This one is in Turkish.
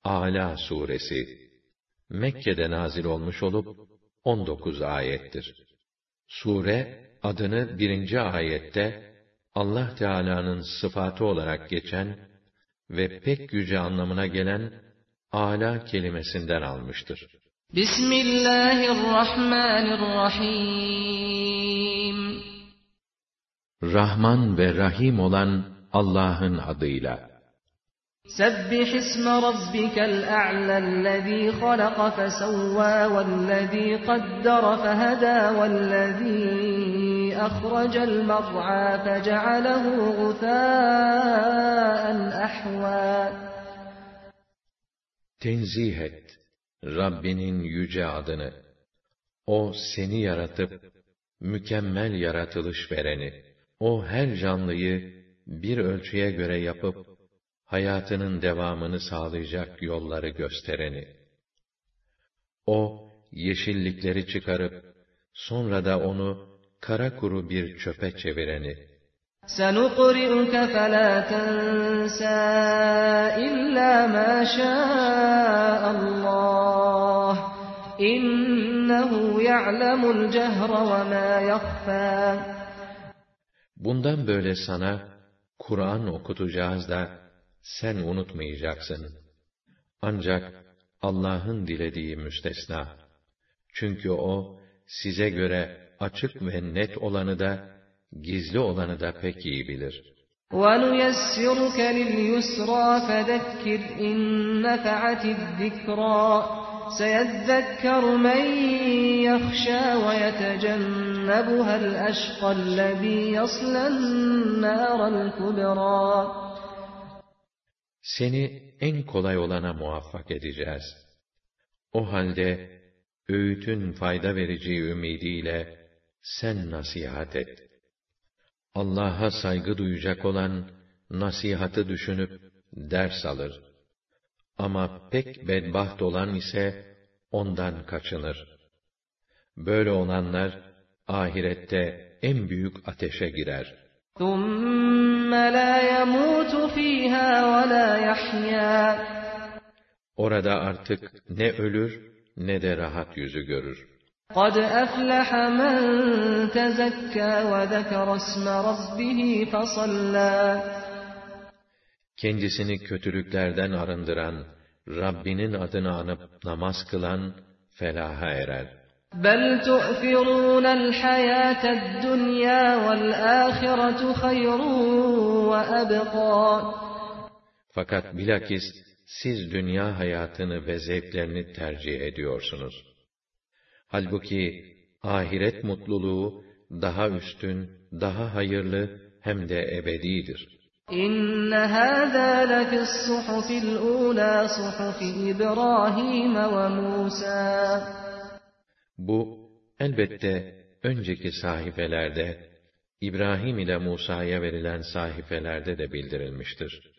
Âlâ suresi Mekke'de nazil olmuş olup 19 ayettir. Sure adını 1. ayette Allah Teala'nın sıfatı olarak geçen ve pek yüce anlamına gelen âlâ kelimesinden almıştır. Bismillahirrahmanirrahim. Rahman ve Rahim olan Allah'ın adıyla. Sebbih isme rabbikel a'lellezî halaka fesevvâ vellezî qaddara fehedâ vellezî ahracel mer'â fece'alehu gusâen ahvâ. Tenzih et Rabbinin yüce adını. O seni yaratıp mükemmel yaratılış vereni. O her canlıyı bir ölçüye göre yapıp hayatının devamını sağlayacak yolları göstereni. O yeşillikleri çıkarıp sonra da onu kara kuru bir çöpe çevireni. سَنُقْرِئُكَ فَلَا تَنْسَى إِلَّا مَا شَاءَ اللّٰهُ إِنَّهُ يَعْلَمُ الْجَهْرَ وَمَا يَخْفَى. Bundan böyle sana Kur'an okutacağız da sen unutmayacaksın. Ancak Allah'ın dilediği müstesna. Çünkü o size göre açık ve net olanı da gizli olanı da pek iyi bilir. وَنُيَسِّرُكَ لِلْيُسْرَى فَذَكِّرْ إِن نَّفَعَتِ الذِّكْرَى سَيَذَّكَّرُ مَن يَخْشَىٰ وَيَتَجَنَّبُهَا الْأَشْقَى الَّذِي يَصْلَى النَّارَ الْكُبْرَى. Seni en kolay olana muvaffak edeceğiz. O halde öğütün fayda vereceği ümidiyle sen nasihat et. Allah'a saygı duyacak olan nasihatı düşünüp ders alır. Ama pek bedbaht olan ise ondan kaçınır. Böyle olanlar ahirette en büyük ateşe girer. ثُمَّ لَا يَمُوتُ فِيهَا وَلَا يَحْيَا. Orada artık ne ölür ne de rahat yüzü görür. قَدْ أَفْلَحَ مَنْ تَزَكَّى وَذَكَرَ اسْمَ رَبِّهِ فَصَلَّى. Kendisini kötülüklerden arındıran, Rabbinin adını anıp namaz kılan felaha erer. بَلْ تُؤْثِرُونَ الْحَيَاةَ الدُّنْيَا وَالْآخِرَةُ خَيْرٌ وَأَبْقَى. Fakat bilakis siz dünya hayatını ve zevklerini tercih ediyorsunuz. Halbuki ahiret mutluluğu daha üstün, daha hayırlı hem de ebedidir. İnne hâzâ lefis suhufil ûlâ suhufi İbrahim ve Musa. Bu elbette önceki sahifelerde İbrahim ile Musa'ya verilen sahifelerde de bildirilmiştir.